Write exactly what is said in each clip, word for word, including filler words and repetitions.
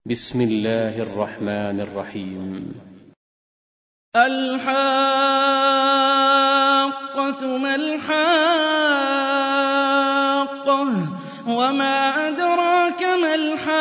بسم الله الرحمن الرحيم. الحاقة ما الحاقة وما أدراك ما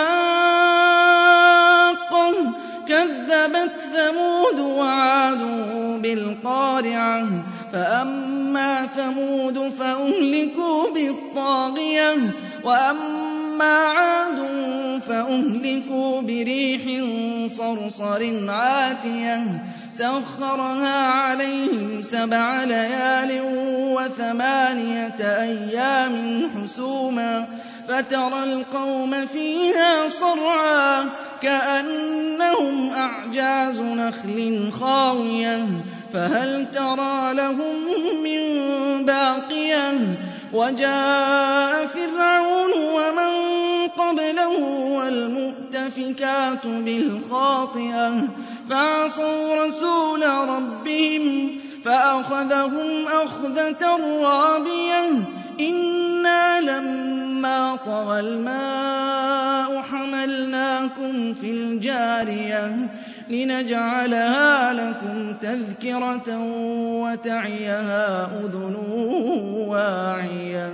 الحاقة كذبت ثمود وعاد بالقارعة فأما ثمود فأهلكوا بالطاغية وأما عاد فأهلكوا بريح صرصر عاتية سخرها عليهم سبع ليال وثمانية أيام حسوما فترى القوم فيها صرعا كأنهم أعجاز نخل خاوية فهل ترى لهم من باقية وجاء فرعون ومن قبله والمؤتفكات بالخاطئة فعصوا رسول ربهم فأخذهم أخذة رابية إنا لما طغى الماء حملناكم في الجارية لنجعلها لكم تذكرة وتعيها أذن واعية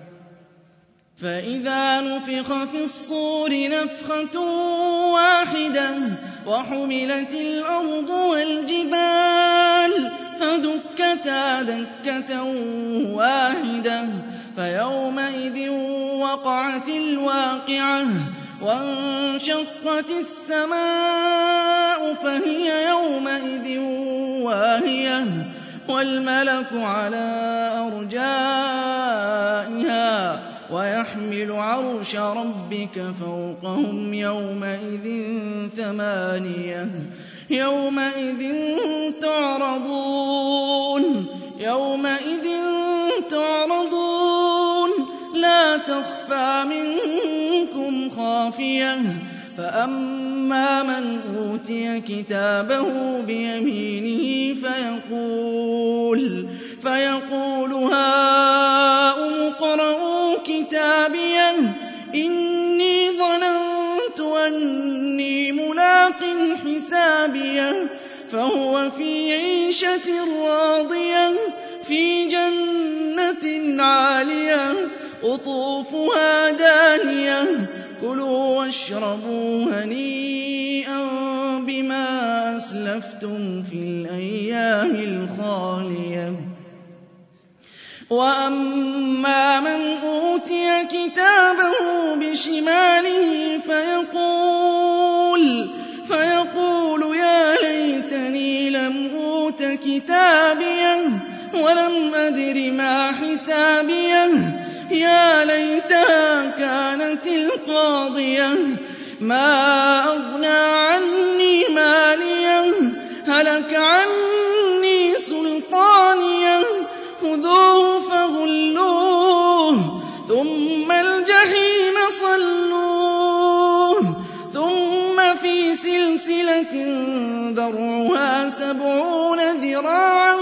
فإذا نفخ في الصور نفخة واحدة وحملت الأرض والجبال فدكتا دكة واحدة فيومئذ وقعت الواقعة وانشقت السماء فهي يومئذ واهية والملك على أرجائها ويحمل عرش ربك فوقهم يومئذ ثمانية يومئذ تعرضون يومئذ تعرضون لا تخفى منكم خافية فأما من أوتي كتابه بيمينه فيقول فيقول هاؤم اقرءوا كتابيه إني ظننت أني ملاق حسابيه فهو في عيشة راضية في جنة عالية قطوفها دانية كلوا واشربوا هنيئا بما أسلفتم في الأيام الخالية وأما من أوتي كتابه بشماله فيقول فيقول يا ليتني لم أوت كتابيه ولم أدر ما حسابيه يا ليتها كانت القاضية ما أغنى عني ماليه هلك عني سلطانيه خذوه فغلوه ثم الجحيم صلوه ثم في سلسلة ذرعها سبعون ذراعا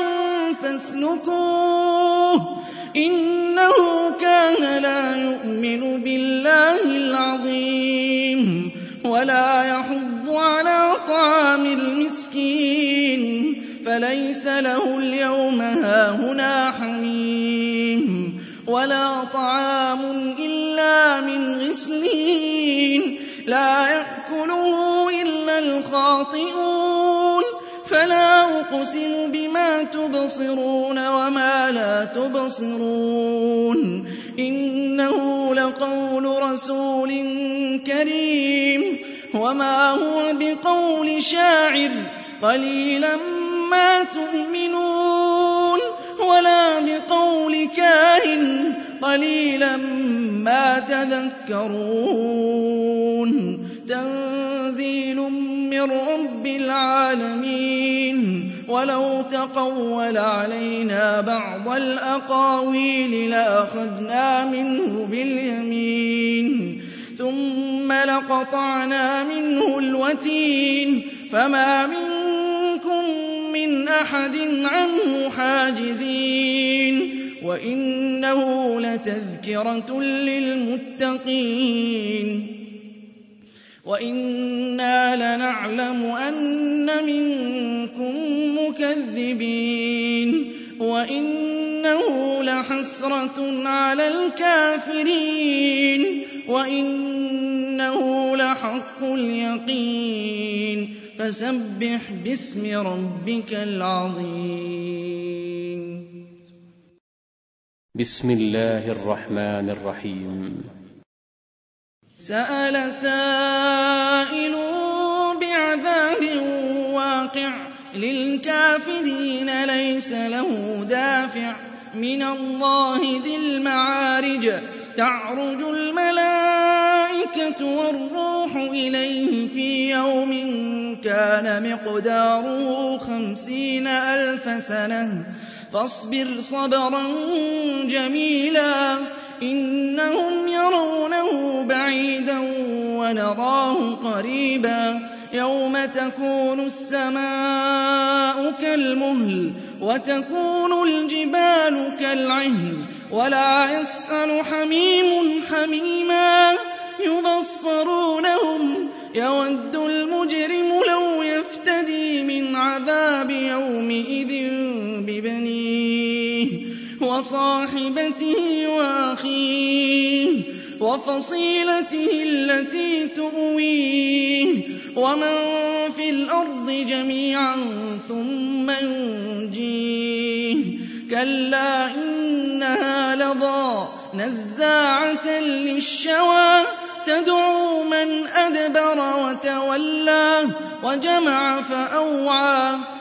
فاسلكوه إنه كان لا يؤمن بالله العظيم ولا يحض على طعام المسكين فليس له اليوم هاهنا حميم ولا طعام إلا من غسلين لا يأكله إلا الخاطئون فلا أقسم بما تبصرون وما لا تبصرون إنه لقول رسول كريم وما هو بقول شاعر قليلا ما تؤمنون ولا بقول كاهن قليلا ما تذكرون تنزيل من رب العالمين ولو تقول علينا بعض الأقاويل لأخذنا منه باليمين ثم لقطعنا منه الوتين فما منكم من أحد عنه حاجزين وإنه لتذكرة للمتقين وَإِنَّا لَنَعْلَمُ أَنَّ مِنكُم مُّكَذِّبِينَ وَإِنَّهُ لَحَسْرَةٌ عَلَى الْكَافِرِينَ وَإِنَّهُ لَحَقُّ الْيَقِينِ فَسَبِّحْ بِاسْمِ رَبِّكَ الْعَظِيمِ. بسم الله الرحمن الرحيم. سأل سائل بعذاب واقع للكافرين ليس له دافع من الله ذي المعارج تعرج الملائكة والروح إليه في يوم كان مقداره خمسين ألف سنة فاصبر صبرا جميلا إنهم يرونه بعيدا ونراه قريبا يوم تكون السماء كالمهل وتكون الجبال كالعهن ولا يسأل حميم حميما يبصرونهم يود المجرم لو يفتدي من عذاب يومئذ ببنيه وصاحبته وأخيه وفصيلته التي تؤويه ومن في الأرض جميعا ثم ينجيه كلا إنها لظى نزاعة للشوى تدعو من أدبر وتولى وجمع فأوعى